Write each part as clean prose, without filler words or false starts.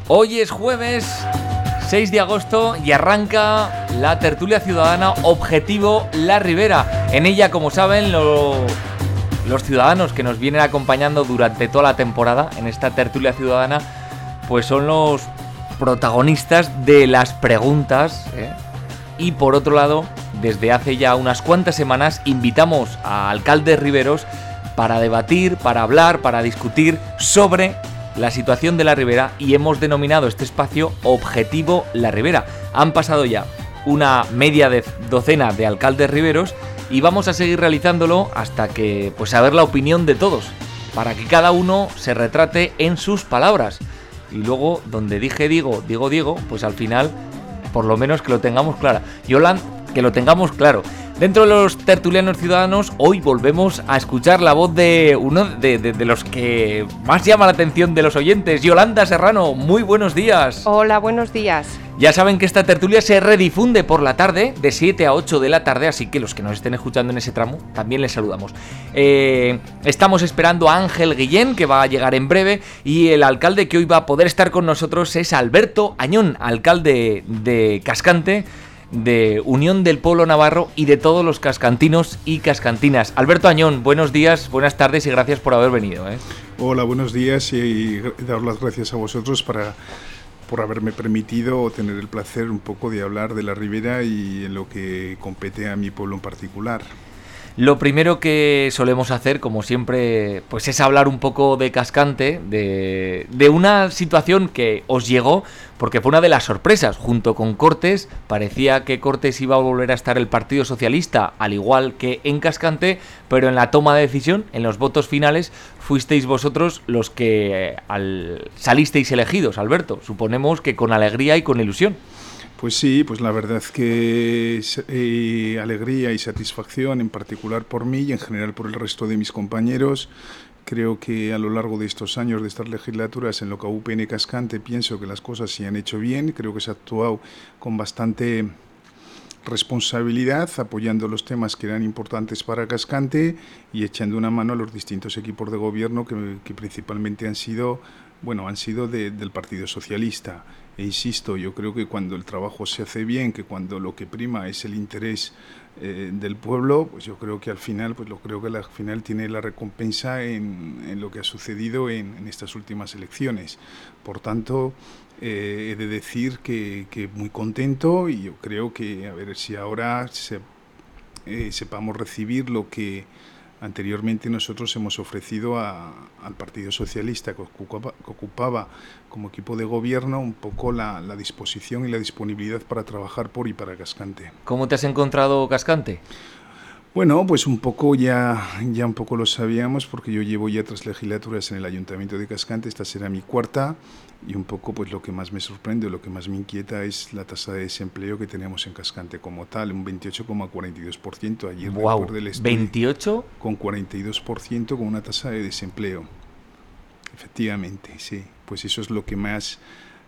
Hoy es jueves 6 de agosto y arranca la tertulia ciudadana Objetivo La Ribera. En ella, como saben, los ciudadanos que nos vienen acompañando durante toda la temporada en esta tertulia ciudadana, pues son los protagonistas de las preguntas, Y por otro lado, desde hace ya unas cuantas semanas invitamos a alcaldes riberos para debatir, para hablar, para discutir sobre la situación de la Ribera, y hemos denominado este espacio Objetivo La Ribera. Han pasado ya una media docena de alcaldes riberos y vamos a seguir realizándolo hasta que, pues, saber la opinión de todos, para que cada uno se retrate en sus palabras. Y luego, donde dije digo, pues al final, por lo menos que lo tengamos claro. Yolanda, que lo tengamos claro. Dentro de los tertulianos ciudadanos, hoy volvemos a escuchar la voz de uno de los que más llama la atención de los oyentes, Yolanda Serrano. Muy buenos días. Hola, buenos días. Ya saben que esta tertulia se redifunde por la tarde, de 7 a 8 de la tarde, así que los que nos estén escuchando en ese tramo, también les saludamos. Estamos esperando a Ángel Guillén, que va a llegar en breve, y el alcalde que hoy va a poder estar con nosotros es Alberto Añón, alcalde de Cascante, de Unión del Pueblo Navarro y de todos los cascantinos y cascantinas. Alberto Añón, buenos días, buenas tardes y gracias por haber venido. Hola, buenos días y dar las gracias a vosotros por haberme permitido tener el placer un poco de hablar de la Ribera y en lo que compete a mi pueblo en particular. Lo primero que solemos hacer, como siempre, pues es hablar un poco de Cascante, de una situación que os llegó, porque fue una de las sorpresas. Junto con Cortes, parecía que Cortes iba a volver a estar el Partido Socialista, al igual que en Cascante, pero en la toma de decisión, en los votos finales, fuisteis vosotros los que salisteis elegidos, Alberto. Suponemos que con alegría y con ilusión. Pues sí, pues la verdad es que alegría y satisfacción, en particular por mí y en general por el resto de mis compañeros. Creo que a lo largo de estos años, de estas legislaturas, en lo que a UPN Cascante, pienso que las cosas se han hecho bien. Creo que se ha actuado con bastante responsabilidad, apoyando los temas que eran importantes para Cascante y echando una mano a los distintos equipos de gobierno que principalmente han sido del Partido Socialista. E insisto, yo creo que cuando el trabajo se hace bien, que cuando lo que prima es el interés del pueblo, pues yo creo que al final, tiene la recompensa en lo que ha sucedido en estas últimas elecciones. Por tanto, he de decir que muy contento, y yo creo que a ver si ahora sepamos recibir lo que anteriormente nosotros hemos ofrecido al Partido Socialista, que ocupaba como equipo de gobierno un poco la disposición y la disponibilidad para trabajar por y para Cascante. ¿Cómo te has encontrado Cascante? Bueno, pues un poco ya un poco lo sabíamos, porque yo llevo ya 3 legislaturas en el Ayuntamiento de Cascante, esta será mi 4ª, y un poco pues lo que más me sorprende, lo que más me inquieta es la tasa de desempleo que tenemos en Cascante como tal, un 28,42%. Ayer recuerdo el estudio, 28,42% con una tasa de desempleo. Efectivamente, sí, pues eso es lo que más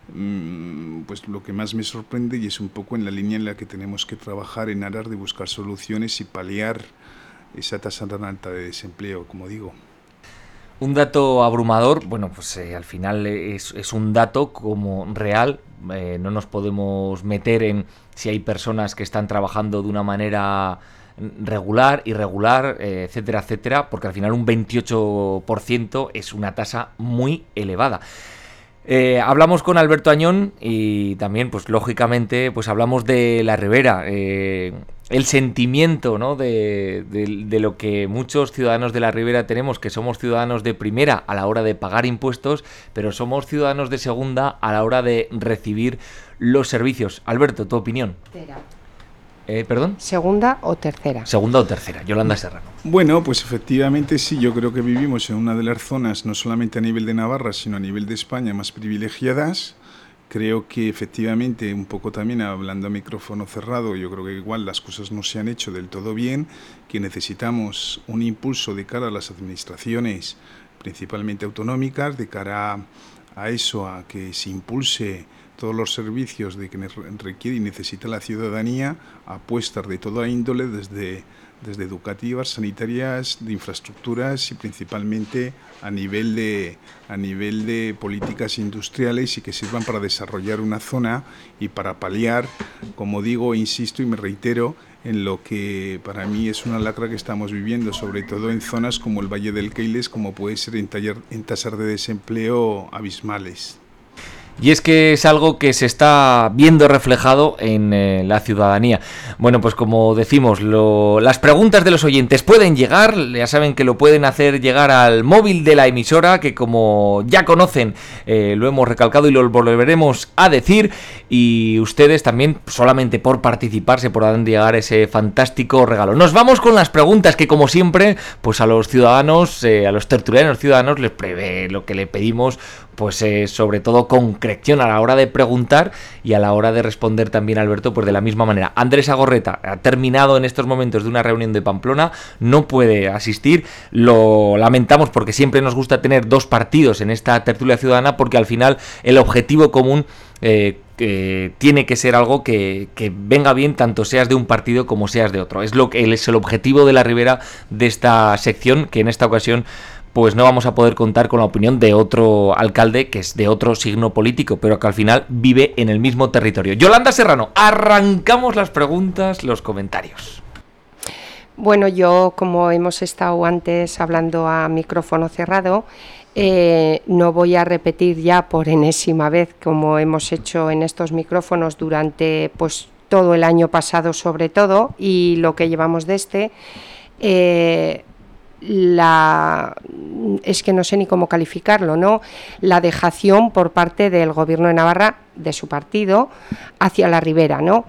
me sorprende, y es un poco en la línea en la que tenemos que trabajar en aras de buscar soluciones y paliar esa tasa tan alta de desempleo, como digo. Un dato abrumador, bueno, pues al final es un dato como real. No nos podemos meter en si hay personas que están trabajando de una manera regular, irregular, etcétera, etcétera, porque al final un 28% es una tasa muy elevada. Hablamos con Alberto Añón y también, pues lógicamente, pues hablamos de la Ribera, el sentimiento, ¿no?, de lo que muchos ciudadanos de la Ribera tenemos, que somos ciudadanos de primera a la hora de pagar impuestos, pero somos ciudadanos de segunda a la hora de recibir los servicios. Alberto, tu opinión. ¿Perdón? ¿Segunda o tercera? Segunda o tercera, Yolanda Serrano. Bueno, pues efectivamente sí, yo creo que vivimos en una de las zonas, no solamente a nivel de Navarra, sino a nivel de España, más privilegiadas. Creo que efectivamente, un poco también hablando a micrófono cerrado, yo creo que igual las cosas no se han hecho del todo bien, que necesitamos un impulso de cara a las administraciones, principalmente autonómicas, de cara a eso, a que se impulse todos los servicios de que requiere y necesita la ciudadanía, apuestas de toda índole, desde desde educativas, sanitarias, de infraestructuras y principalmente a nivel de políticas industriales y que sirvan para desarrollar una zona y para paliar, como digo, insisto y me reitero, en lo que para mí es una lacra que estamos viviendo, sobre todo en zonas como el Valle del Keiles, como puede ser en tasas de desempleo abismales. Y es que es algo que se está viendo reflejado en la ciudadanía. Bueno, pues como decimos, las preguntas de los oyentes pueden llegar, ya saben que lo pueden hacer llegar al móvil de la emisora, que como ya conocen, lo hemos recalcado y lo volveremos a decir, y ustedes también, solamente por participar, se podrán llegar ese fantástico regalo. Nos vamos con las preguntas que, como siempre, pues a los ciudadanos, a los tertulianos ciudadanos, les prevé lo que le pedimos, pues sobre todo concreción a la hora de preguntar y a la hora de responder también, Alberto, pues de la misma manera. Andrés Agorreta ha terminado en estos momentos de una reunión de Pamplona, no puede asistir, lo lamentamos porque siempre nos gusta tener dos partidos en esta tertulia ciudadana, porque al final el objetivo común tiene que ser algo que venga bien, tanto seas de un partido como seas de otro. Es el objetivo de la Ribera de esta sección, que en esta ocasión pues no vamos a poder contar con la opinión de otro alcalde que es de otro signo político, pero que al final vive en el mismo territorio. Yolanda Serrano, arrancamos las preguntas, los comentarios. Bueno, yo, como hemos estado antes hablando a micrófono cerrado, no voy a repetir ya por enésima vez, como hemos hecho en estos micrófonos durante pues todo el año pasado sobre todo, y lo que llevamos de es que no sé ni cómo calificarlo, ¿no? La dejación por parte del Gobierno de Navarra, de su partido, hacia la Ribera, ¿no?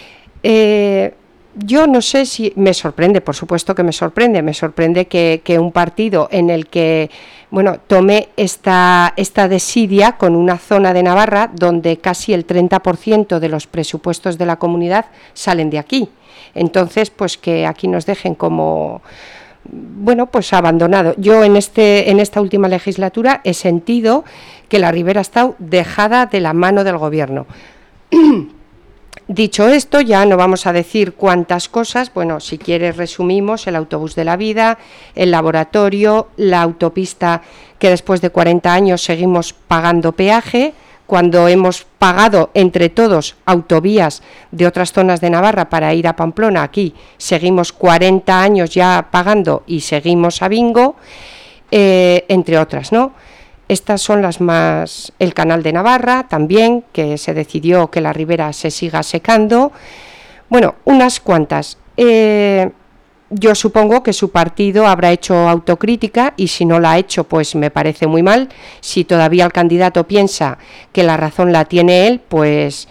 Yo no sé si me sorprende, por supuesto que me sorprende que un partido en el que, bueno, tome esta desidia con una zona de Navarra donde casi el 30% de los presupuestos de la comunidad salen de aquí. Entonces, pues que aquí nos dejen como, bueno, pues abandonado. Yo en esta última legislatura he sentido que la Ribera ha estado dejada de la mano del Gobierno. Dicho esto, ya no vamos a decir cuántas cosas. Bueno, si quieres resumimos: el autobús de la vida, el laboratorio, la autopista, que después de 40 años seguimos pagando peaje, cuando hemos pagado entre todos autovías de otras zonas de Navarra para ir a Pamplona. Aquí seguimos 40 años ya pagando y seguimos a bingo, entre otras, ¿no? Estas son las más. El canal de Navarra también, que se decidió que la Ribera se siga secando. Bueno, unas cuantas. Yo supongo que su partido habrá hecho autocrítica, y si no la ha hecho, pues me parece muy mal. Si todavía el candidato piensa que la razón la tiene él, pues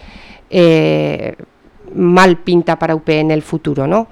mal pinta para UP en el futuro, ¿no?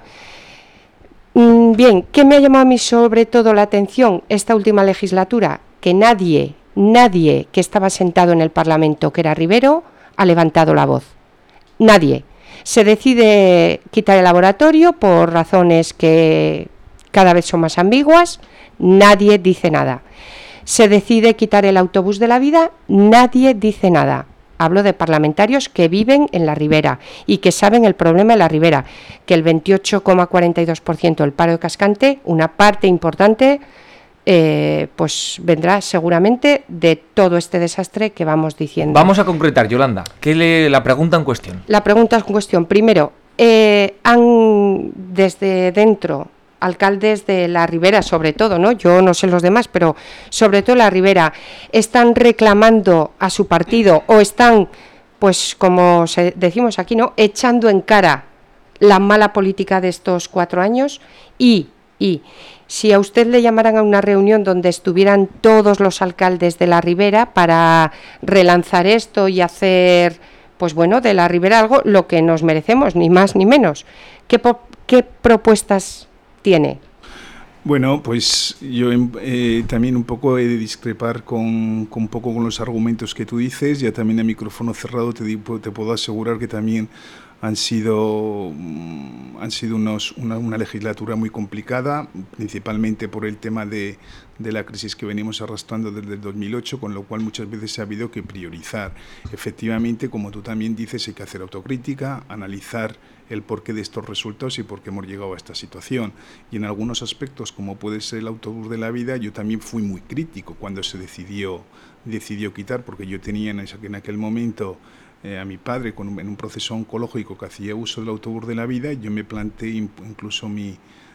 Bien, ¿qué me ha llamado a mí sobre todo la atención esta última legislatura? Que nadie que estaba sentado en el Parlamento, que era Ribero, ha levantado la voz. Nadie. Se decide quitar el laboratorio por razones que cada vez son más ambiguas, nadie dice nada. Se decide quitar el autobús de la vida, nadie dice nada. Hablo de parlamentarios que viven en la Ribera y que saben el problema de la Ribera, que el 28,42% del paro de Cascante, una parte importante, pues vendrá seguramente de todo este desastre que vamos diciendo. Vamos a concretar, Yolanda, la pregunta en cuestión. La pregunta en cuestión, primero, han desde dentro, alcaldes de la Ribera sobre todo, ¿no? Yo no sé los demás, pero sobre todo la Ribera, ¿están reclamando a su partido o están, pues como decimos aquí, ¿no?, echando en cara la mala política de estos 4 años? Y si a usted le llamaran a una reunión donde estuvieran todos los alcaldes de la Ribera para relanzar esto y hacer, pues bueno, de la Ribera algo lo que nos merecemos, ni más ni menos, ¿qué propuestas tiene? Bueno, pues yo también un poco he de discrepar con los argumentos que tú dices. Ya también a micrófono cerrado te puedo asegurar que también han sido una legislatura muy complicada, principalmente por el tema de la crisis que venimos arrastrando desde el 2008, con lo cual muchas veces se ha habido que priorizar. Efectivamente, como tú también dices, hay que hacer autocrítica, analizar el porqué de estos resultados y por qué hemos llegado a esta situación. Y en algunos aspectos, como puede ser el autobús de la vida, yo también fui muy crítico cuando se decidió quitar, porque yo tenía en aquel momento a mi padre en un proceso oncológico que hacía uso del autobús de la vida, y yo me planteé incluso mi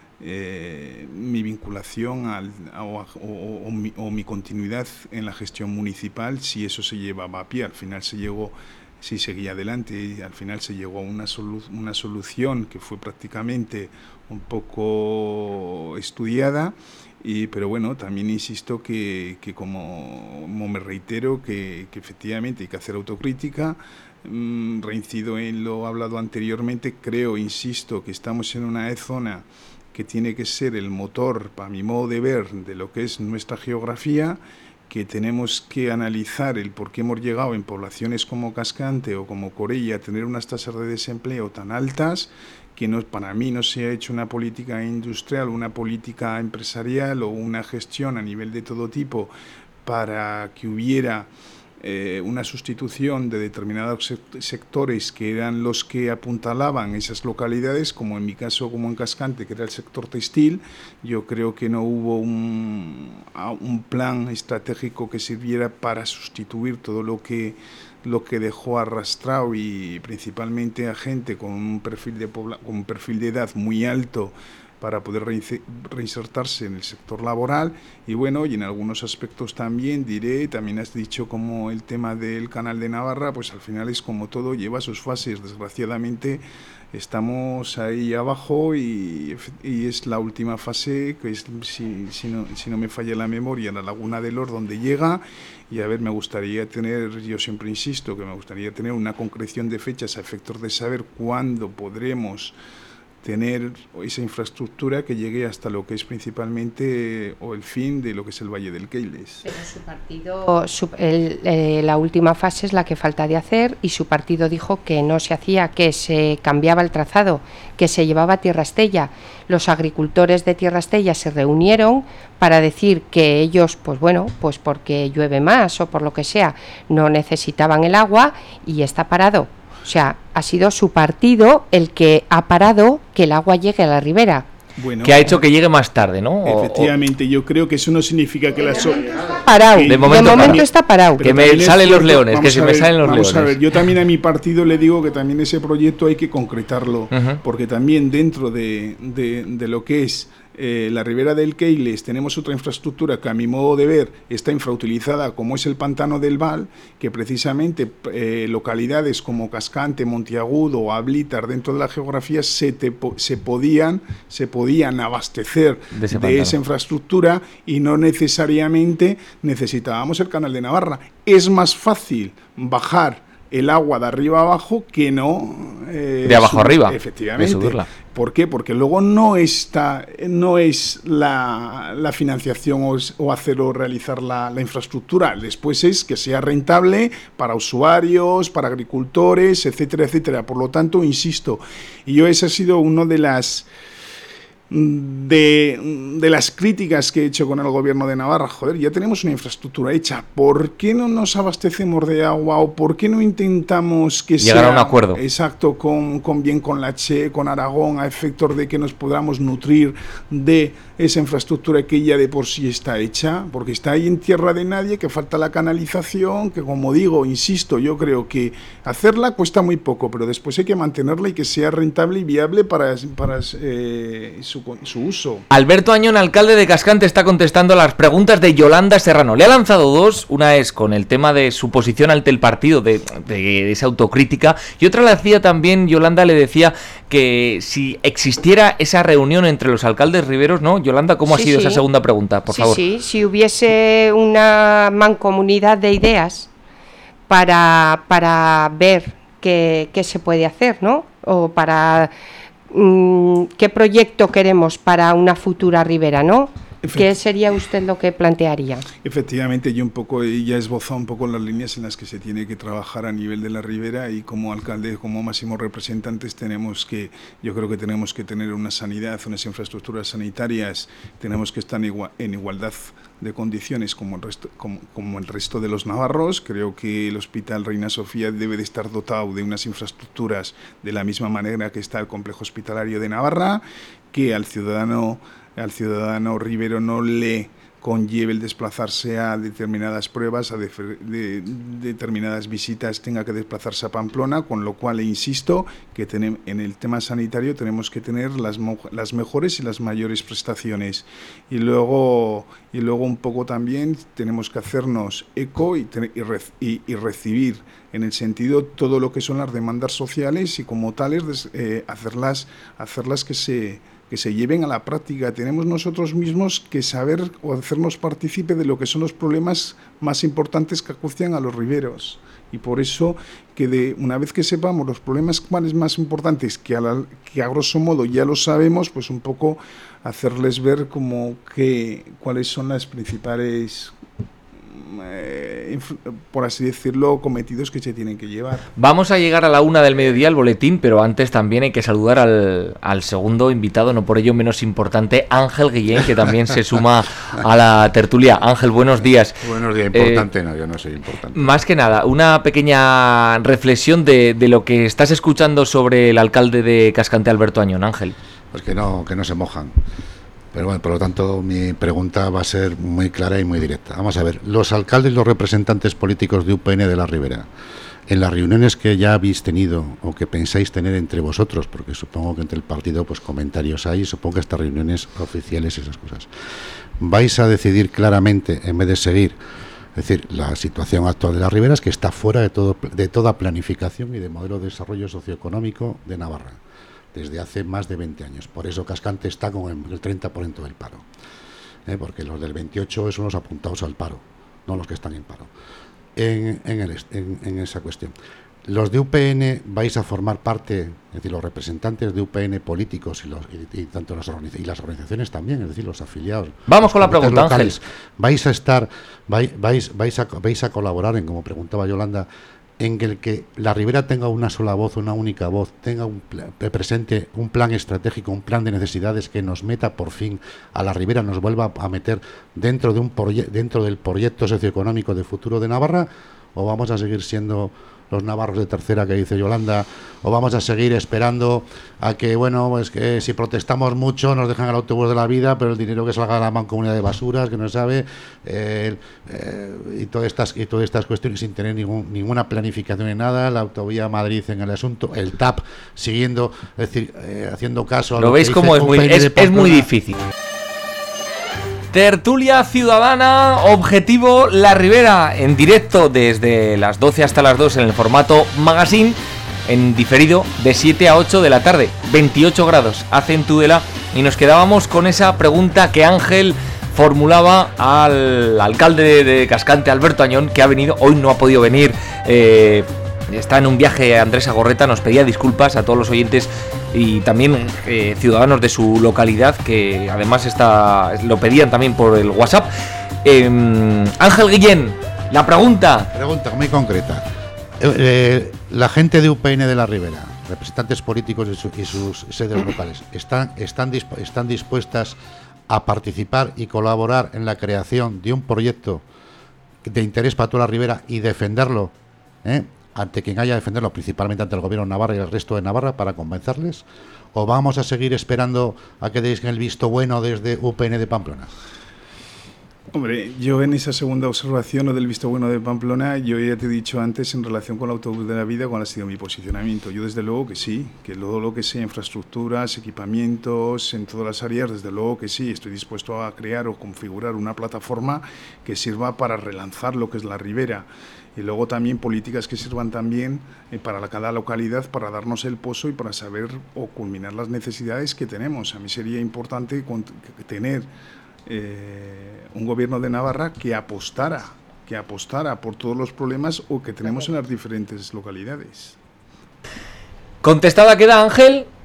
vinculación o mi continuidad en la gestión municipal si eso se llevaba a pie. Al final sí seguía adelante, y al final se llegó a una solución que fue prácticamente un poco estudiada. Pero bueno, también insisto que como me reitero, que efectivamente hay que hacer autocrítica. Reincido en lo hablado anteriormente. Insisto, que estamos en una zona que tiene que ser el motor, para mi modo de ver, de lo que es nuestra geografía, que tenemos que analizar el por qué hemos llegado en poblaciones como Cascante o como Corella a tener unas tasas de desempleo tan altas, que para mí no se ha hecho una política industrial, una política empresarial o una gestión a nivel de todo tipo para que hubiera una sustitución de determinados sectores que eran los que apuntalaban esas localidades, como en mi caso, como en Cascante, que era el sector textil. Yo creo que no hubo un plan estratégico que sirviera para sustituir todo lo que dejó arrastrado, y principalmente a gente con un perfil de edad muy alto, para poder reinsertarse en el sector laboral. Y bueno, y en algunos aspectos también has dicho como el tema del Canal de Navarra, pues al final es como todo, lleva sus fases. Desgraciadamente estamos ahí abajo y es la última fase, que es, si no me falla la memoria, la Laguna del Or, donde llega. Y a ver, me gustaría tener, yo siempre insisto, que me gustaría tener una concreción de fechas a efectos de saber cuándo podremos tener esa infraestructura que llegue hasta lo que es principalmente o el fin de lo que es el Valle del Keiles. Pero su partido, la última fase es la que falta de hacer, y su partido dijo que no se hacía, que se cambiaba el trazado, que se llevaba a Tierra Estella. Los agricultores de Tierra Estella se reunieron para decir que ellos, pues bueno, pues porque llueve más o por lo que sea, no necesitaban el agua, y está parado. O sea, ha sido su partido el que ha parado que el agua llegue a la ribera. Bueno, que ha hecho que llegue más tarde, ¿no? Efectivamente, yo creo que eso no significa que parado. De momento está parado. Que me salen los leones, que se me salen los leones. Vamos a ver, yo también a mi partido le digo que también ese proyecto hay que concretarlo, porque también dentro de lo que es la ribera del Keiles tenemos otra infraestructura que a mi modo de ver está infrautilizada, como es el pantano del Val, que precisamente localidades como Cascante, Monteagudo o Ablítar dentro de la geografía se podían abastecer de esa infraestructura, y no necesariamente necesitábamos el Canal de Navarra. Es más fácil bajar el agua de arriba abajo que no de abajo arriba, efectivamente. ¿Por qué? Porque luego no es la financiación o hacer o realizar la infraestructura. Después es que sea rentable para usuarios, para agricultores, etcétera, etcétera. Por lo tanto, insisto, y esa ha sido una de las críticas que he hecho con el gobierno de Navarra. Joder, ya tenemos una infraestructura hecha, ¿por qué no nos abastecemos de agua, o por qué no intentamos que llegar a un acuerdo exacto con la Che, con Aragón, a efectos de que nos podamos nutrir de esa infraestructura que ya de por sí está hecha? Porque está ahí en tierra de nadie, que falta la canalización, que, como digo, insisto, yo creo que hacerla cuesta muy poco, pero después hay que mantenerla y que sea rentable y viable para su uso. Alberto Añón, alcalde de Cascante, está contestando a las preguntas de Yolanda Serrano. Le ha lanzado dos, una es con el tema de su posición ante el partido, de esa autocrítica, y otra le hacía también, Yolanda le decía que si existiera esa reunión entre los alcaldes riberos, ¿no? Yolanda, ¿cómo ha sido esa segunda pregunta, por favor? Sí, si hubiese una mancomunidad de ideas para ver qué se puede hacer, ¿no? O para qué proyecto queremos para una futura ribera, ¿no? ¿Qué sería usted lo que plantearía? Efectivamente, yo un poco ya he esbozado un poco las líneas en las que se tiene que trabajar a nivel de la Ribera, y como alcalde, como máximos representantes, yo creo que tenemos que tener una sanidad, unas infraestructuras sanitarias, tenemos que estar en igualdad de condiciones como el resto de los navarros. Creo que el Hospital Reina Sofía debe de estar dotado de unas infraestructuras de la misma manera que está el Complejo Hospitalario de Navarra, que al ciudadano ribero no le conlleve el desplazarse a determinadas pruebas, a determinadas visitas, tenga que desplazarse a Pamplona, con lo cual, insisto, que en el tema sanitario tenemos que tener las mejores y las mayores prestaciones. Y luego un poco también tenemos que hacernos eco y recibir, en el sentido, todo lo que son las demandas sociales, y como tales hacerlas que se lleven a la práctica. Tenemos nosotros mismos que saber o hacernos partícipe de lo que son los problemas más importantes que acucian a los riberos. Y por eso, una vez que sepamos los problemas más importantes, que a grosso modo ya lo sabemos, pues un poco hacerles ver cuáles son las principales, por así decirlo, cometidos que se tienen que llevar. Vamos a llegar a la 1 del mediodía al boletín, pero antes también hay que saludar al segundo invitado, no por ello menos importante, Ángel Guillén, que también se suma a la tertulia. Ángel, buenos días. Buenos días. Importante, no, yo no soy importante. Más que nada, una pequeña reflexión de lo que estás escuchando sobre el alcalde de Cascante, Alberto Añón, Ángel. Pues que no se mojan. Pero bueno, por lo tanto, mi pregunta va a ser muy clara y muy directa. Vamos a ver, los alcaldes y los representantes políticos de UPN de la Ribera, en las reuniones que ya habéis tenido o que pensáis tener entre vosotros, porque supongo que entre el partido pues comentarios hay, supongo que estas reuniones oficiales y esas cosas, vais a decidir claramente, en vez de seguir, es decir, la situación actual de la Ribera es que está fuera de toda planificación y de modelo de desarrollo socioeconómico de Navarra, desde hace más de 20 años. Por eso Cascante está con el 30% del paro. Porque los del 28 son los apuntados al paro, no los que están en paro. En esa cuestión. Los de UPN vais a formar parte, es decir, los representantes de UPN políticos y tanto las organizaciones también, es decir, los afiliados. Vamos con la pregunta, locales, Ángel. Vais a colaborar en, como preguntaba Yolanda, en el que la Ribera tenga una sola voz, una única voz, tenga presente un plan estratégico, un plan de necesidades que nos meta por fin a la Ribera, nos vuelva a meter dentro del proyecto socioeconómico de futuro de Navarra, o vamos a seguir siendo los navarros de tercera que dice Yolanda, o vamos a seguir esperando a que, bueno, pues que si protestamos mucho nos dejan el autobús de la vida, pero el dinero que salga de la mancomunidad de basuras, que no sabe, y todas estas cuestiones sin tener ninguna planificación en nada, la autovía Madrid en el asunto, el TAP siguiendo, es decir, haciendo caso a lo veis como es muy difícil. Tertulia ciudadana, objetivo La Ribera, en directo desde las 12 hasta las 2 en el formato magazine, en diferido de 7 a 8 de la tarde, 28 grados hace en Tudela, y nos quedábamos con esa pregunta que Ángel formulaba al alcalde de Cascante, Alberto Añón, que ha venido, hoy no ha podido venir, está en un viaje. Andrés Agorreta nos pedía disculpas a todos los oyentes y también ciudadanos de su localidad, que además lo pedían también por el WhatsApp. Ángel Guillén, la pregunta muy concreta. La gente de UPN de la Ribera, representantes políticos y sus sedes locales, están dispuestas a participar y colaborar en la creación de un proyecto de interés para toda la Ribera y defenderlo, ante quien haya de defenderlo, principalmente ante el gobierno de Navarra y el resto de Navarra, para convencerles? ¿O vamos a seguir esperando a que deis el visto bueno desde UPN de Pamplona? Hombre, yo en esa segunda observación, o del visto bueno de Pamplona, yo ya te he dicho antes en relación con el autobús de la vida cuál ha sido mi posicionamiento. Yo desde luego que sí, que todo lo que sea infraestructuras, equipamientos, en todas las áreas, desde luego que sí, estoy dispuesto a crear o configurar una plataforma que sirva para relanzar lo que es la Ribera. Y luego también políticas que sirvan también para cada localidad, para darnos el pozo y para saber o culminar las necesidades que tenemos. A mí sería importante tener un gobierno de Navarra que apostara por todos los problemas que tenemos en las diferentes localidades. Contestada queda, Ángel.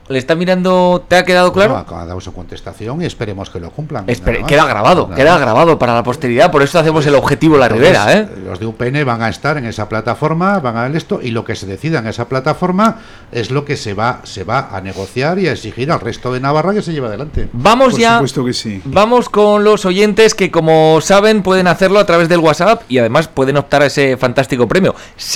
¿Le está mirando? ¿Te ha quedado claro? Bueno, ha dado su contestación y esperemos que lo cumplan. Queda grabado para la posteridad, por eso hacemos el objetivo La Ribera, Los de UPN van a estar en esa plataforma, van a esto, y lo que se decida en esa plataforma es lo que se va a negociar y a exigir al resto de Navarra que se lleve adelante. Vamos por ya. Supuesto que sí. Vamos con los oyentes que, como saben, pueden hacerlo a través del WhatsApp y además pueden optar a ese fantástico premio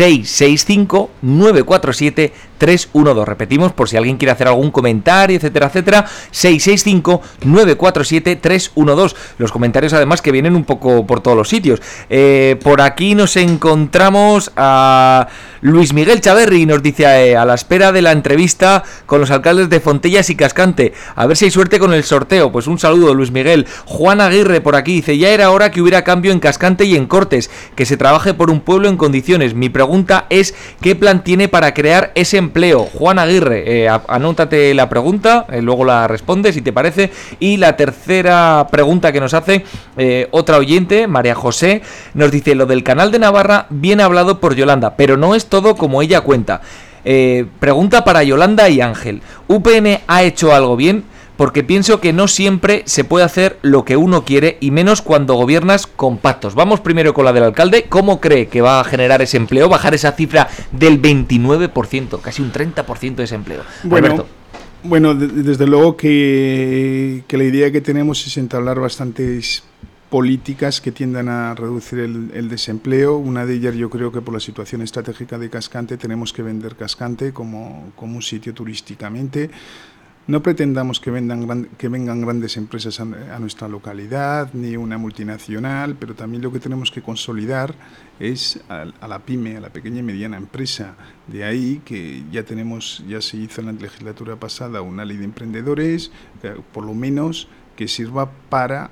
665-947-312. Repetimos por si alguien quiere hacer algún comentario, etcétera, etcétera. 665-947-312. Los comentarios además que vienen un poco por todos los sitios. Por aquí nos encontramos a Luis Miguel Chaverri y nos dice a la espera de la entrevista con los alcaldes de Fontellas y Cascante, a ver si hay suerte con el sorteo. Pues un saludo, Luis Miguel. Juan Aguirre por aquí dice: ya era hora que hubiera cambio en Cascante y en Cortes, que se trabaje por un pueblo en condiciones. Mi pregunta es: ¿qué plan tiene para crear ese empleo? Juan Aguirre, anótate la pregunta, luego la respondes si te parece. Y la tercera pregunta que nos hace otra oyente, María José, nos dice: lo del canal de Navarra bien hablado por Yolanda, pero no es todo como ella cuenta. Pregunta para Yolanda y Ángel: ¿UPN ha hecho algo bien? Porque pienso que no siempre se puede hacer lo que uno quiere, y menos cuando gobiernas con pactos. Vamos primero con la del alcalde. ¿Cómo cree que va a generar ese empleo? Bajar esa cifra del 29%, casi un 30% de ese empleo. Alberto. Bueno, desde luego que la idea que tenemos es entablar bastantes políticas que tiendan a reducir el desempleo. Una de ellas, yo creo que por la situación estratégica de Cascante tenemos que vender Cascante como un sitio turísticamente. No pretendamos que vengan grandes empresas a nuestra localidad, ni una multinacional, pero también lo que tenemos que consolidar es a la pyme, a la pequeña y mediana empresa. De ahí que ya se hizo en la legislatura pasada una ley de emprendedores, por lo menos que sirva para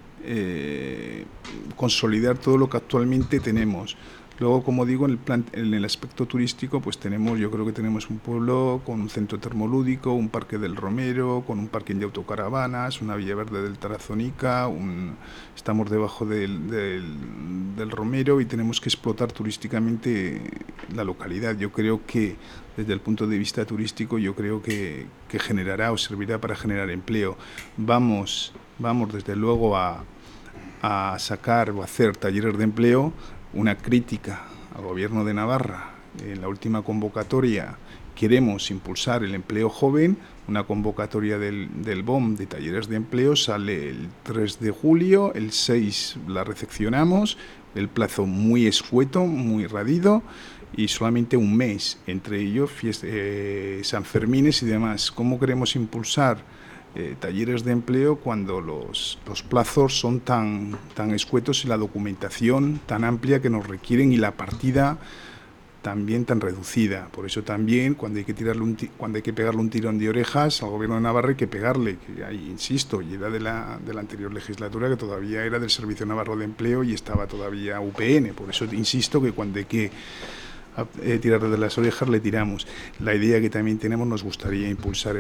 consolidar todo lo que actualmente tenemos. Luego, como digo, en el aspecto turístico, pues yo creo que tenemos un pueblo con un centro termolúdico, un parque del Romero, con un parking de autocaravanas, una vía verde del Tarazónica, estamos debajo del Romero y tenemos que explotar turísticamente la localidad. Yo creo que desde el punto de vista turístico, yo creo que generará o servirá para generar empleo. Vamos desde luego a sacar o hacer talleres de empleo. Una crítica al gobierno de Navarra: en la última convocatoria queremos impulsar el empleo joven. Una convocatoria del BOM de talleres de empleo sale el 3 de julio, el 6 la recepcionamos, el plazo muy escueto, muy radido, y solamente un mes, entre ellos Sanfermines y demás. ¿Cómo queremos impulsar talleres de empleo cuando los plazos son tan escuetos y la documentación tan amplia que nos requieren y la partida también tan reducida? Por eso también cuando hay que pegarle un tirón de orejas al gobierno de Navarra hay que pegarle, que ahí, insisto, y era de la anterior legislatura, que todavía era del Servicio Navarro de Empleo y estaba todavía UPN. Por eso insisto que cuando hay que tirar de las orejas le tiramos. La idea que también tenemos, nos gustaría impulsar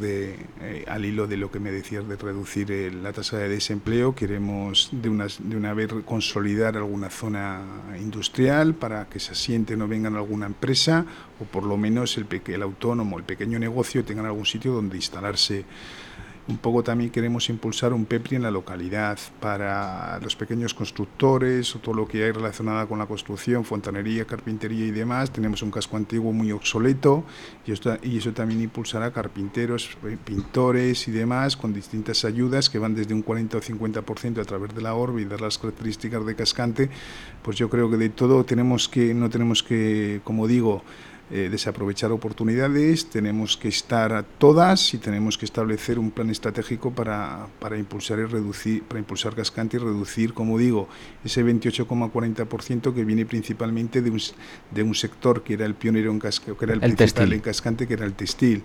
al hilo de lo que me decías de reducir la tasa de desempleo. Queremos de una vez consolidar alguna zona industrial para que se asiente, no vengan alguna empresa, o por lo menos el autónomo, el pequeño negocio tengan algún sitio donde instalarse. Un poco también queremos impulsar un PEPRI en la localidad para los pequeños constructores o todo lo que hay relacionado con la construcción, fontanería, carpintería y demás. Tenemos un casco antiguo muy obsoleto y eso también impulsará carpinteros, pintores y demás, con distintas ayudas que van desde un 40 o 50% a través de la ORB y dar las características de Cascante. Pues yo creo que de todo no tenemos que, como digo, desaprovechar oportunidades, tenemos que estar a todas y tenemos que establecer un plan estratégico para impulsar Cascante y reducir, como digo, ese 28,40% que viene principalmente de un sector que era el pionero en Cascante, que era el principal textil en Cascante, que era el textil.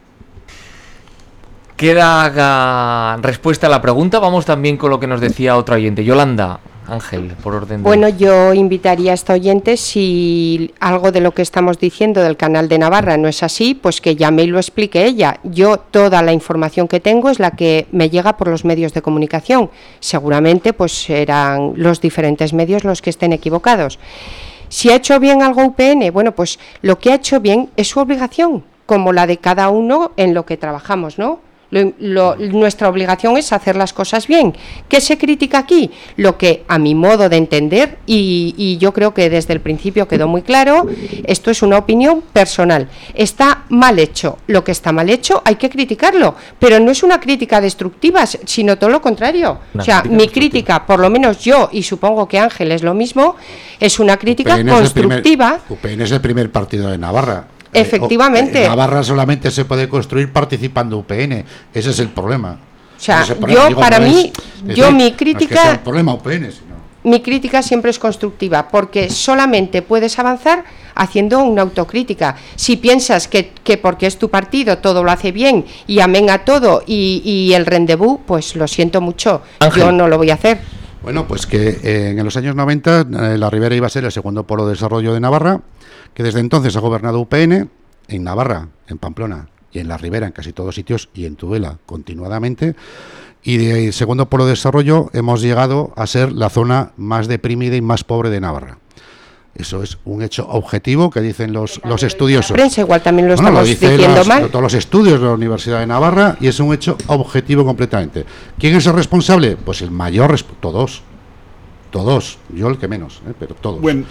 Queda respuesta a la pregunta. Vamos también con lo que nos decía otra oyente, Yolanda. Ángel, por orden de... Bueno, yo invitaría a esta oyente, si algo de lo que estamos diciendo del canal de Navarra no es así, pues que llame y lo explique ella. Yo toda la información que tengo es la que me llega por los medios de comunicación. Seguramente pues serán los diferentes medios los que estén equivocados. Si ha hecho bien algo UPN, bueno, pues lo que ha hecho bien es su obligación. como la de cada uno en lo que trabajamos, ¿no? Nuestra obligación es hacer las cosas bien. ¿Qué se critica aquí? Lo que, a mi modo de entender, y yo creo que desde el principio quedó muy claro, esto es una opinión personal. Está mal hecho. Lo que está mal hecho hay que criticarlo, pero no es una crítica destructiva, sino todo lo contrario. O sea, mi crítica, por lo menos yo, y supongo que Ángel es lo mismo, es una crítica constructiva. UPN es el primer partido de Navarra. Efectivamente. En Navarra solamente se puede construir participando UPN. Ese es el problema. O sea, mi crítica... No es que sea el problema UPN, sino... Mi crítica siempre es constructiva, porque solamente puedes avanzar haciendo una autocrítica. Si piensas que porque es tu partido todo lo hace bien y amén a todo y el rendezvous, pues lo siento mucho, Ángel, yo no lo voy a hacer. Bueno, pues que en los años 90 la Ribera iba a ser el segundo polo de desarrollo de Navarra, que desde entonces ha gobernado UPN en Navarra, en Pamplona y en la Ribera, en casi todos sitios, y en Tudela continuadamente. Y de segundo polo de desarrollo hemos llegado a ser la zona más deprimida y más pobre de Navarra. Eso es un hecho objetivo que dicen los estudiosos. La prensa igual también lo estamos diciendo mal. Todos los estudios de la Universidad de Navarra, y es un hecho objetivo completamente. ¿Quién es el responsable? Pues el mayor, todos, yo el que menos, pero todos. Bueno.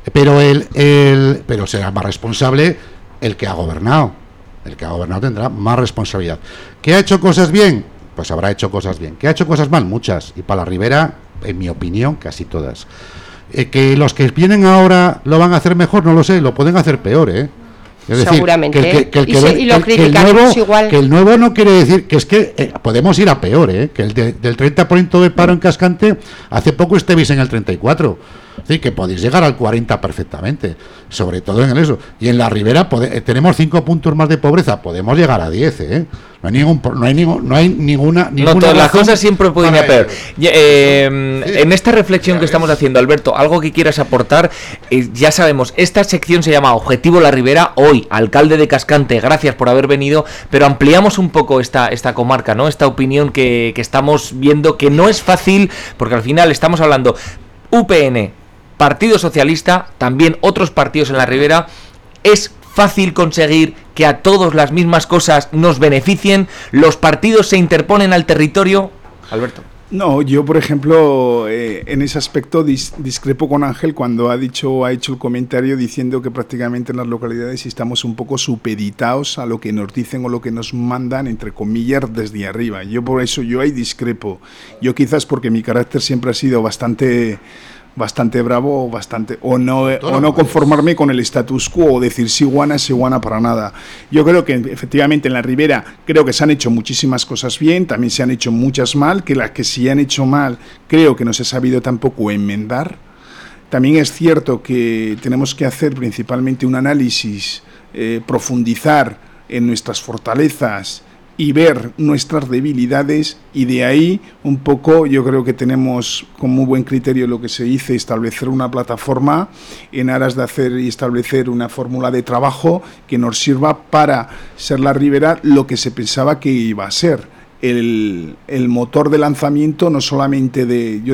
Pero será más responsable el que ha gobernado. El que ha gobernado tendrá más responsabilidad. ¿Qué ha hecho cosas bien? Pues habrá hecho cosas bien. ¿Qué ha hecho cosas mal? Muchas. Y para la Ribera, en mi opinión, casi todas. Que los que vienen ahora lo van a hacer mejor, no lo sé, lo pueden hacer peor, Es decir, seguramente. Que el nuevo no quiere decir que es que podemos ir a peor, que el del 30% de paro en Cascante, hace poco estéis en el 34%. Es decir, que podéis llegar al 40% perfectamente, sobre todo en eso. Y en la Ribera tenemos 5 puntos más de pobreza, podemos llegar a 10, No hay ninguna no, todas las cosas siempre pueden ir a peor. En esta reflexión que estamos haciendo, Alberto, algo que quieras aportar, ya sabemos, esta sección se llama Objetivo La Ribera. Hoy, alcalde de Cascante, gracias por haber venido, pero ampliamos un poco esta comarca, ¿no? Esta opinión que estamos viendo, que no es fácil, porque al final estamos hablando UPN, Partido Socialista, también otros partidos en la Ribera. Es fácil conseguir que a todos las mismas cosas nos beneficien. Los partidos se interponen al territorio. Alberto. No, yo por ejemplo en ese aspecto discrepo con Ángel cuando ha hecho el comentario diciendo que prácticamente en las localidades estamos un poco supeditados a lo que nos dicen o lo que nos mandan, entre comillas, desde arriba. Yo por eso ahí discrepo. Yo quizás porque mi carácter siempre ha sido bastante bravo o no conformarme con el status quo o decir si guana para nada. Yo creo que efectivamente en la Ribera creo que se han hecho muchísimas cosas bien, también se han hecho muchas mal, que las que sí han hecho mal creo que no se ha sabido tampoco enmendar. También es cierto que tenemos que hacer principalmente un análisis, profundizar en nuestras fortalezas y ver nuestras debilidades, y de ahí un poco yo creo que tenemos con muy buen criterio lo que se dice, establecer una plataforma en aras de hacer y establecer una fórmula de trabajo que nos sirva para ser la Ribera lo que se pensaba que iba a ser. El motor de lanzamiento no solamente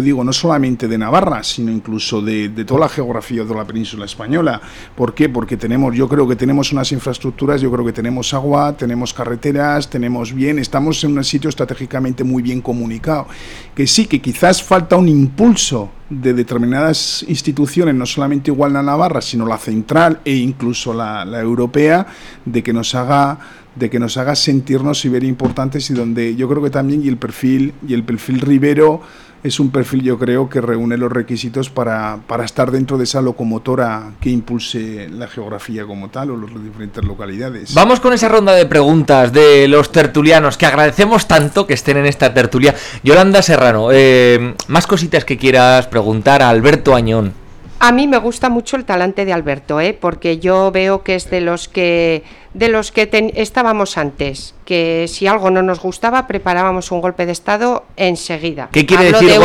de Navarra, sino incluso de toda la geografía de la península española. ¿Por qué? Porque yo creo que tenemos unas infraestructuras, yo creo que tenemos agua, tenemos carreteras, estamos en un sitio estratégicamente muy bien comunicado. Que sí, que quizás falta un impulso de determinadas instituciones, no solamente igual la Navarra, sino la central e incluso la europea, de que nos haga sentirnos y ver importantes, y donde yo creo que también el perfil ribero es un perfil, yo creo, que reúne los requisitos para estar dentro de esa locomotora que impulse la geografía como tal o las diferentes localidades. Vamos con esa ronda de preguntas de los tertulianos, que agradecemos tanto que estén en esta tertulia. Yolanda Serrano, más cositas que quieras preguntar a Alberto Añón. A mí me gusta mucho el talante de Alberto, porque yo veo que es de los que estábamos antes, que si algo no nos gustaba preparábamos un golpe de Estado enseguida. ¿Qué quiere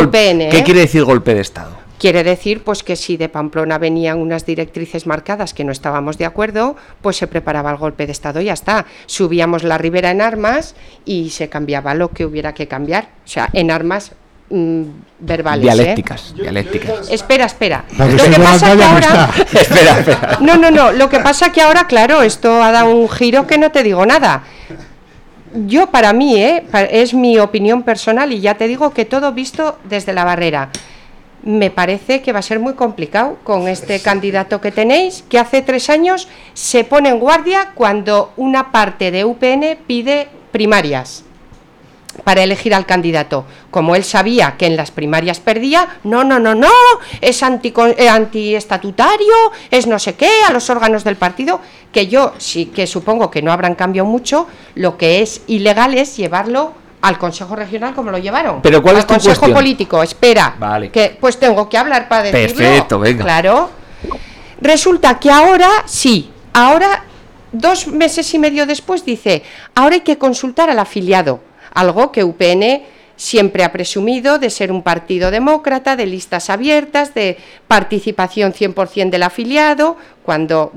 decir golpe de Estado? Quiere decir pues que si de Pamplona venían unas directrices marcadas que no estábamos de acuerdo, pues se preparaba el golpe de Estado y ya está. Subíamos la Ribera en armas y se cambiaba lo que hubiera que cambiar. O sea, en armas verbales. Dialécticas. Espera. Porque Lo que pasa que ahora... Espera. No. Lo que pasa que ahora, claro, esto ha dado un giro que no te digo nada. Yo, para mí, es mi opinión personal y ya te digo que todo visto desde la barrera. Me parece que va a ser muy complicado con este candidato que tenéis, que hace 3 años se pone en guardia cuando una parte de UPN pide primarias para elegir al candidato. Como él sabía que en las primarias perdía, no, es antiestatutario, es no sé qué, a los órganos del partido, que yo sí que supongo que no habrán cambiado mucho, lo que es ilegal es llevarlo al Consejo Regional como lo llevaron. ¿Pero cuál es tu Consejo cuestión? Político, espera, Vale. que pues tengo que hablar para decirlo. Perfecto, venga. Claro. Resulta que ahora 2 meses y medio después dice, ahora hay que consultar al afiliado, algo que UPN siempre ha presumido de ser un partido demócrata, de listas abiertas, de participación 100% del afiliado, cuando,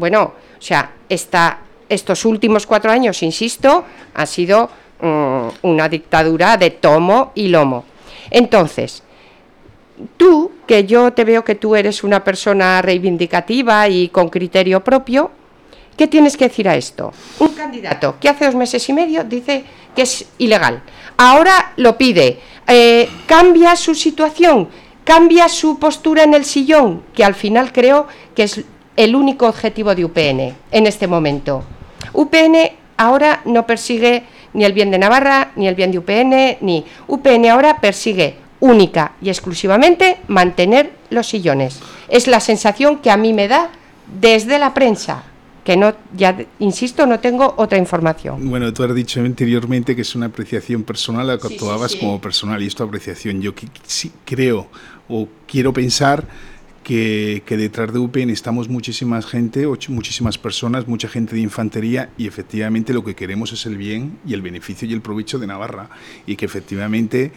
estos últimos 4 años, insisto, ha sido una dictadura de tomo y lomo. Entonces, tú, que yo te veo que tú eres una persona reivindicativa y con criterio propio, ¿qué tienes que decir a esto? Un candidato que hace 2 meses y medio dice que es ilegal, ahora lo pide, cambia su situación, cambia su postura en el sillón, que al final creo que es el único objetivo de UPN en este momento. UPN ahora no persigue ni el bien de Navarra, ni el bien de UPN ahora persigue única y exclusivamente mantener los sillones. Es la sensación que a mí me da desde la prensa, que no, ya insisto, no tengo otra información. Bueno, tú has dicho anteriormente que es una apreciación personal, la que Sí, actuabas sí. como personal, y esto apreciación. Yo sí creo o quiero pensar que detrás de UPN estamos muchísima gente, muchísimas personas, mucha gente de infantería, y efectivamente lo que queremos es el bien y el beneficio y el provecho de Navarra, y que efectivamente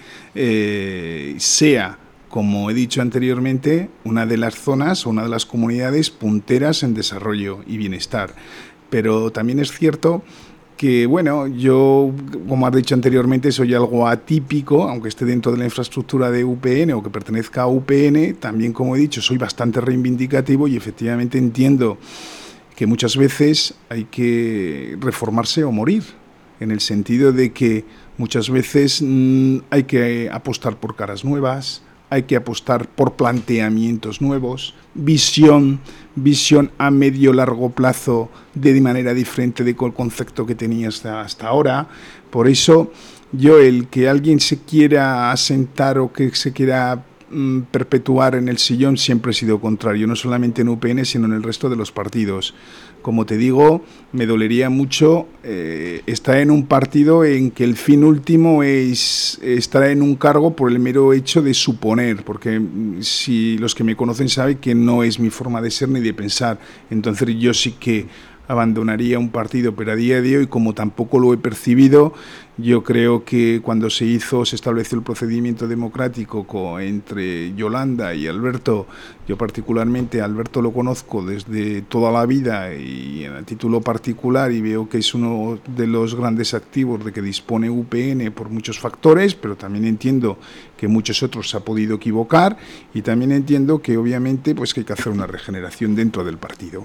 sea, como he dicho anteriormente, una de las zonas o una de las comunidades punteras en desarrollo y bienestar. Pero también es cierto que, bueno, yo, como has dicho anteriormente, soy algo atípico, aunque esté dentro de la infraestructura de UPN o que pertenezca a UPN, también, como he dicho, soy bastante reivindicativo y efectivamente entiendo que muchas veces hay que reformarse o morir, en el sentido de que muchas veces hay que apostar por caras nuevas, hay que apostar por planteamientos nuevos, visión a medio largo plazo de manera diferente del concepto que tenías hasta ahora. Por eso yo, el que alguien se quiera asentar o que se quiera perpetuar en el sillón, siempre he sido contrario, no solamente en UPN sino en el resto de los partidos. Como te digo, me dolería mucho estar en un partido en que el fin último es estar en un cargo por el mero hecho de suponer, porque si los que me conocen saben que no es mi forma de ser ni de pensar. Entonces yo sí que abandonaría un partido, pero a día de hoy, como tampoco lo he percibido, yo creo que cuando se estableció el procedimiento democrático entre Yolanda y Alberto, yo particularmente a Alberto lo conozco desde toda la vida y a título particular, y veo que es uno de los grandes activos de que dispone UPN por muchos factores, pero también entiendo que muchos otros se ha podido equivocar, y también entiendo que obviamente pues que hay que hacer una regeneración dentro del partido.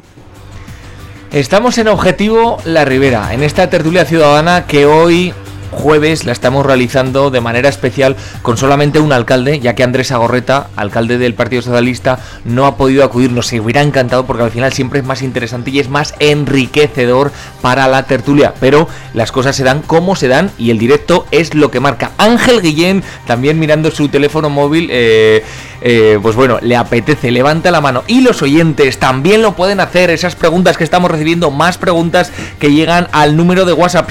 Estamos en Objetivo La Ribera, en esta tertulia ciudadana que hoy, jueves, la estamos realizando de manera especial con solamente un alcalde, ya que Andrés Agorreta, alcalde del Partido Socialista, no ha podido acudir. Nos hubiera encantado, porque al final siempre es más interesante y es más enriquecedor para la tertulia, pero las cosas se dan como se dan y el directo es lo que marca. Ángel Guillén, también mirando su teléfono móvil, pues bueno, le apetece, levanta la mano, y los oyentes también lo pueden hacer. Esas preguntas que estamos recibiendo, más preguntas que llegan al número de WhatsApp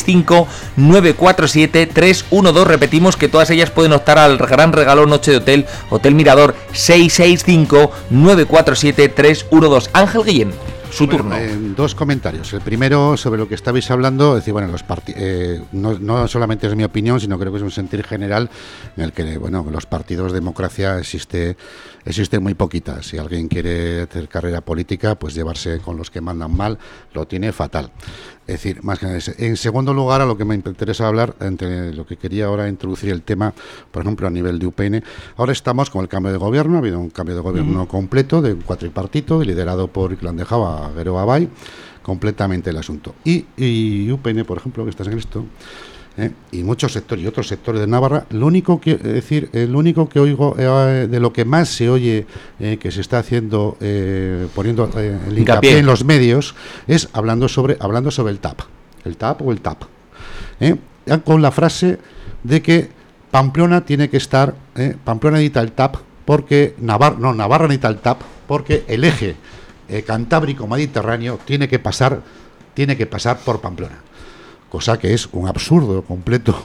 665-947-312, repetimos que todas ellas pueden optar al gran regalo noche de hotel, Hotel Mirador. 665-947-312. Ángel Guillén. Su turno. Dos comentarios. El primero sobre lo que estabais hablando, es decir, bueno, no solamente es mi opinión, sino creo que es un sentir general en el que, bueno, los partidos de democracia existe muy poquita. Si alguien quiere hacer carrera política, pues llevarse con los que mandan mal, lo tiene fatal. Es decir, más que nada. En segundo lugar, a lo que me interesa hablar, entre lo que quería ahora introducir el tema, por ejemplo, a nivel de UPN, ahora estamos con el cambio de gobierno, ha habido un cambio de gobierno completo, de un cuatripartito, liderado por Iqbal Gero Abay, completamente el asunto. Y UPN, por ejemplo, que estás en esto, y muchos sectores y otros sectores de Navarra, lo único que oigo de lo que más se oye que se está haciendo, poniendo el hincapié en los medios, es hablando sobre el TAP o el TAP, con la frase de que Pamplona tiene que estar, Pamplona necesita el TAP porque Navarra necesita el TAP porque el eje cantábrico mediterráneo tiene que pasar por Pamplona. Cosa que es un absurdo completo.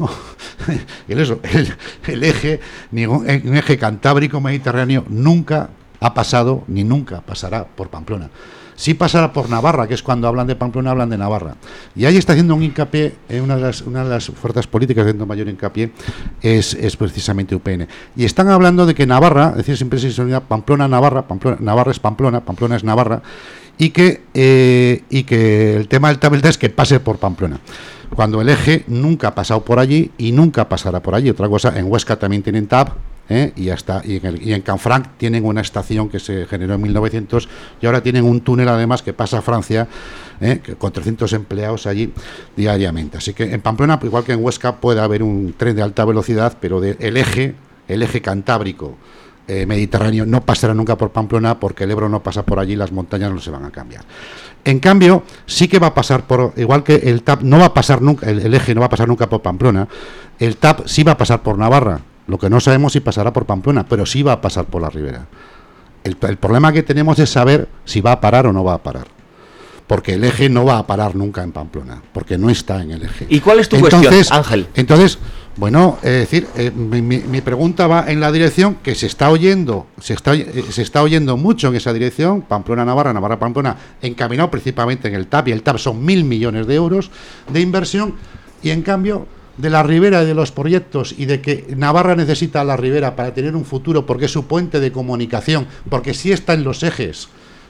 El eje, un eje cantábrico mediterráneo nunca ha pasado ni nunca pasará por Pamplona. Sí pasará por Navarra, que es cuando hablan de Pamplona, hablan de Navarra. Y ahí está haciendo un hincapié, una de las fuerzas políticas haciendo mayor hincapié es precisamente UPN. Y están hablando de que Navarra, es decir, siempre se dice Pamplona, Navarra es Pamplona, Pamplona es Navarra, y que el tema del TAP es que pase por Pamplona. Cuando el eje nunca ha pasado por allí y nunca pasará por allí. Otra cosa, en Huesca también tienen TAP, y ya está. Y en Canfranc tienen una estación que se generó en 1900 y ahora tienen un túnel además que pasa a Francia, con 300 empleados allí diariamente. Así que en Pamplona, igual que en Huesca, puede haber un tren de alta velocidad, pero el eje cantábrico mediterráneo no pasará nunca por Pamplona porque el Ebro no pasa por allí, las montañas no se van a cambiar. En cambio, sí que va a pasar igual que el TAP no va a pasar nunca, el eje no va a pasar nunca por Pamplona, el TAP sí va a pasar por Navarra. Lo que no sabemos si pasará por Pamplona, pero sí va a pasar por la ribera. El problema que tenemos es saber si va a parar o no va a parar. Porque el eje no va a parar nunca en Pamplona, porque no está en el eje. ¿Y cuál es tu cuestión, Ángel? Entonces, bueno, es decir, mi pregunta va en la dirección que se está oyendo mucho en esa dirección, Pamplona-Navarra, Navarra-Pamplona, encaminado principalmente en el TAP, y el TAP son 1.000 millones de euros de inversión, y en cambio de la ribera y de los proyectos y de que Navarra necesita a la ribera para tener un futuro porque es su puente de comunicación, porque sí está en los ejes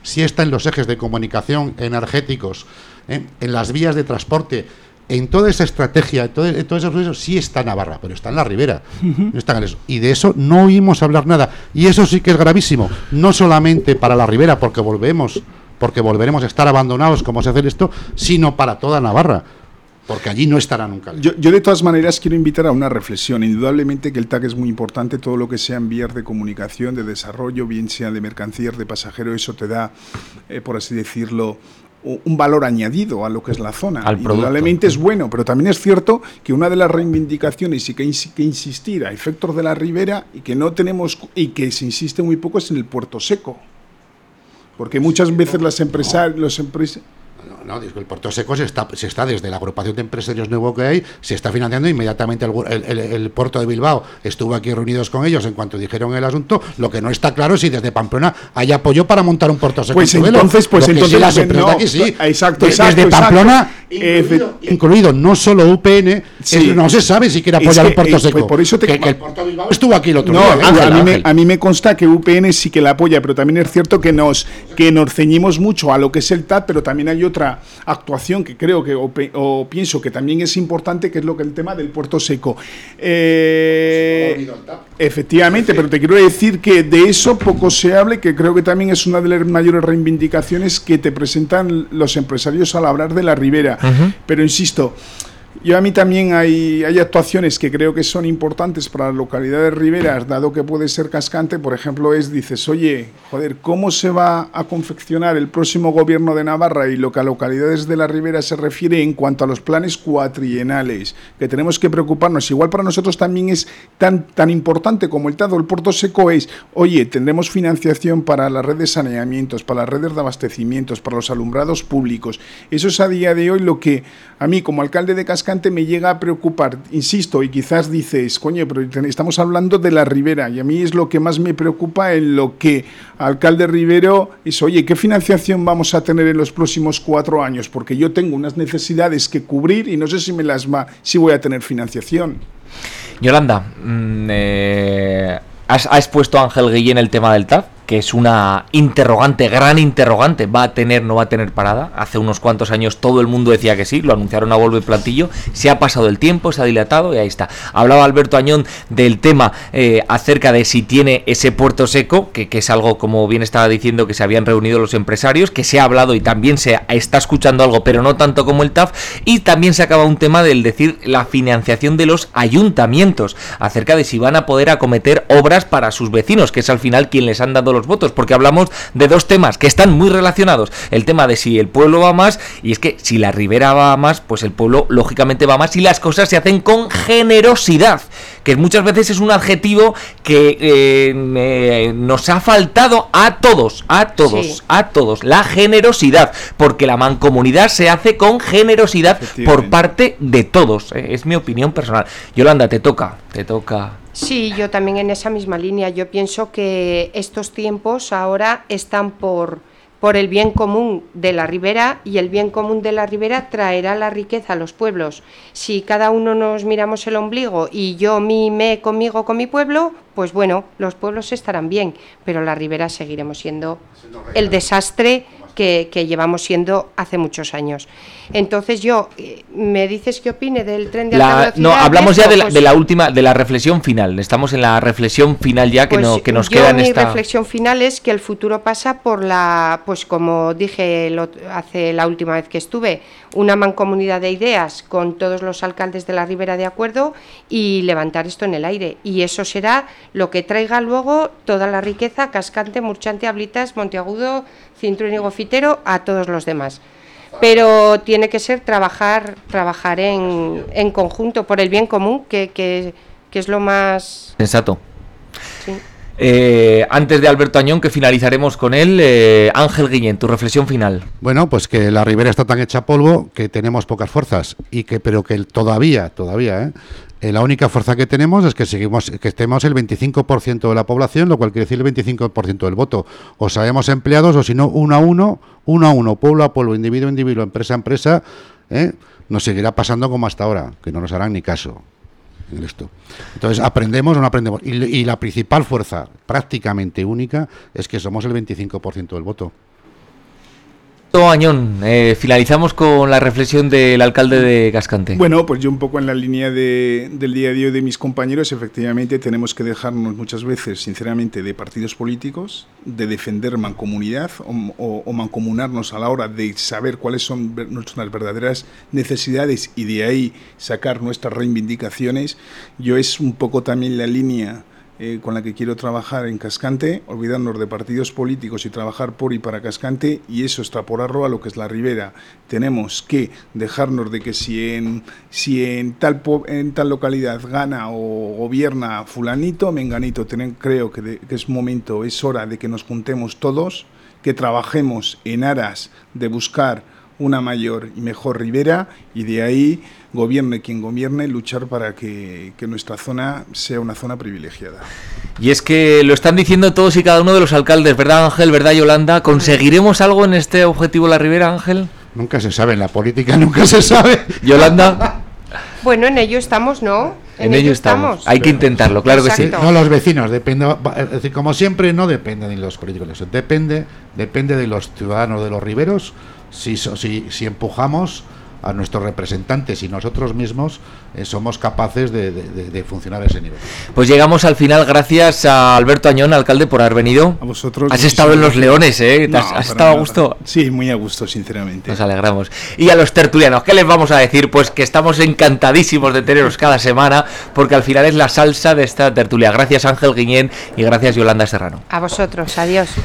de comunicación energéticos, en las vías de transporte, en toda esa estrategia, en todos esos procesos, sí está Navarra, pero está en la ribera, no está en eso. Y de eso no oímos hablar nada, y eso sí que es gravísimo, no solamente para la ribera, porque volveremos a estar abandonados como se hace esto, sino para toda Navarra. Porque allí no estará nunca. Yo de todas maneras quiero invitar a una reflexión. Indudablemente que el TAC es muy importante, todo lo que sean vías de comunicación, de desarrollo, bien sea de mercancías, de pasajeros, eso te da, por así decirlo, un valor añadido a lo que es la zona. Indudablemente es bueno, pero también es cierto que una de las reivindicaciones y que insistir a efectos de la ribera y que no tenemos y que se insiste muy poco es en el puerto seco. Porque muchas veces los empresarios No, el puerto seco se está desde la agrupación de empresarios nuevo que hay, se está financiando inmediatamente el puerto de Bilbao. Estuvo aquí reunidos con ellos en cuanto dijeron el asunto. Lo que no está claro es si desde Pamplona hay apoyo para montar un puerto seco. Pues entonces las empresas de aquí sí. Exacto. Desde Pamplona incluido no solo UPN, no se sabe si quiere apoyar un puerto seco. Por eso que el puerto de Bilbao estuvo aquí el otro día. A mí me consta que UPN sí que la apoya, pero también es cierto que nos ceñimos mucho a lo que es el TAP, pero también hay otra actuación que creo que o pienso que también es importante, que es lo que el tema del puerto seco. Efectivamente, pero te quiero decir que de eso poco se hable, que creo que también es una de las mayores reivindicaciones que te presentan los empresarios al hablar de la ribera. Pero insisto, a mí también hay actuaciones que creo que son importantes para las localidades riberas, dado que puede ser cascante. Por ejemplo, dices, oye, joder, ¿cómo se va a confeccionar el próximo gobierno de Navarra y lo que a localidades de la ribera se refiere en cuanto a los planes cuatrienales? Que tenemos que preocuparnos. Igual para nosotros también es tan importante como el TAD o el puerto seco oye, tendremos financiación para la red de saneamientos, para las redes de abastecimientos, para los alumbrados públicos. Eso es a día de hoy lo que a mí como alcalde de Cascante Cascante me llega a preocupar, insisto, y quizás dices, coño, pero estamos hablando de la Ribera, y a mí es lo que más me preocupa en lo que alcalde Rivero es, oye, ¿qué financiación vamos a tener en los próximos 4 años? Porque yo tengo unas necesidades que cubrir y no sé si voy a tener financiación. Yolanda, ha expuesto Ángel Guillén el tema del TAF, que es una interrogante, gran interrogante. ¿Va a tener, no va a tener parada? Hace unos cuantos años todo el mundo decía que sí, lo anunciaron a bombo y platillo, se ha pasado el tiempo, se ha dilatado y ahí está. Hablaba Alberto Añón del tema acerca de si tiene ese puerto seco, que es algo, como bien estaba diciendo, que se habían reunido los empresarios, que se ha hablado y también se está escuchando algo, pero no tanto como el TAF, y también se acaba un tema del decir la financiación de los ayuntamientos, acerca de si van a poder acometer obras para sus vecinos, que es al final quien les han dado los votos, porque hablamos de dos temas que están muy relacionados. El tema de si el pueblo va más, y es que si la Ribera va más, pues el pueblo lógicamente va más, y las cosas se hacen con generosidad, que muchas veces es un adjetivo que nos ha faltado a todos, la generosidad, porque la mancomunidad se hace con generosidad por parte de todos, es mi opinión personal. Yolanda, te toca. Sí, yo también en esa misma línea. Yo pienso que estos tiempos ahora están por el bien común de la Ribera, y el bien común de la Ribera traerá la riqueza a los pueblos. Si cada uno nos miramos el ombligo y yo conmigo con mi pueblo, pues bueno, los pueblos estarán bien, pero la Ribera seguiremos siendo el desastre que llevamos siendo hace muchos años. Entonces ¿me dices qué opine del tren de alta velocidad? No, hablamos ya de la última, de la reflexión final. Estamos en la reflexión final ya, que nos queda en esta... Mi reflexión final es que el futuro pasa por pues como dije hace la última vez que estuve, una mancomunidad de ideas con todos los alcaldes de la Ribera de acuerdo, y levantar esto en el aire. Y eso será lo que traiga luego toda la riqueza, Cascante, Murchante, Ablitas, Monteagudo, Cinturón y Gofitero, a todos los demás. Pero tiene que ser trabajar en conjunto por el bien común, que es lo más sensato. Sí. Antes de Alberto Añón, que finalizaremos con él, Ángel Guillén, tu reflexión final. Bueno, pues que la Ribera está tan hecha polvo que tenemos pocas fuerzas, pero que todavía, la única fuerza que tenemos es que estemos el 25% de la población, lo cual quiere decir el 25% del voto. O sabemos empleados, o si no, uno a uno, pueblo a pueblo, individuo a individuo, empresa a empresa, nos seguirá pasando como hasta ahora, que no nos harán ni caso en esto. Entonces, ¿aprendemos o no aprendemos? Y la principal fuerza, prácticamente única, es que somos el 25% del voto. Añón, finalizamos con la reflexión del alcalde de Cascante. Bueno, pues yo un poco en la línea del día a día de mis compañeros, efectivamente tenemos que dejarnos muchas veces, sinceramente, de partidos políticos, de defender mancomunidad o mancomunarnos a la hora de saber cuáles son nuestras verdaderas necesidades y de ahí sacar nuestras reivindicaciones. Yo es un poco también la línea con la que quiero trabajar en Cascante, olvidarnos de partidos políticos y trabajar por y para Cascante, y eso extrapolarlo a lo que es la Ribera. Tenemos que dejarnos de que si en tal localidad gana o gobierna fulanito, menganito, creo que es momento, es hora de que nos juntemos todos, que trabajemos en aras de buscar una mayor y mejor Ribera, y de ahí, gobierne quien gobierne, luchar para que nuestra zona sea una zona privilegiada. Y es que lo están diciendo todos y cada uno de los alcaldes, ¿verdad, Ángel? ¿Verdad, Yolanda? ¿Conseguiremos algo en este objetivo de la Ribera, Ángel? Nunca se sabe, en la política nunca se sabe. ¿Yolanda? Bueno, en ello estamos, ¿no? En ello estamos. Hay que intentarlo, claro. Exacto. Que sí. No, los vecinos, depende, es decir, como siempre, no depende de los políticos, depende de los ciudadanos de los riberos. Si empujamos a nuestros representantes y nosotros mismos somos capaces de funcionar a ese nivel. Pues llegamos al final, gracias a Alberto Añón, alcalde, por haber venido. A vosotros. Has estado en Los Leones, ¿eh? No, ¿Has estado a gusto? Sí, muy a gusto, sinceramente. Nos alegramos. Y a los tertulianos, ¿qué les vamos a decir? Pues que estamos encantadísimos de teneros cada semana, porque al final es la salsa de esta tertulia. Gracias, Ángel Guillén, y gracias, Yolanda Serrano. A vosotros, adiós.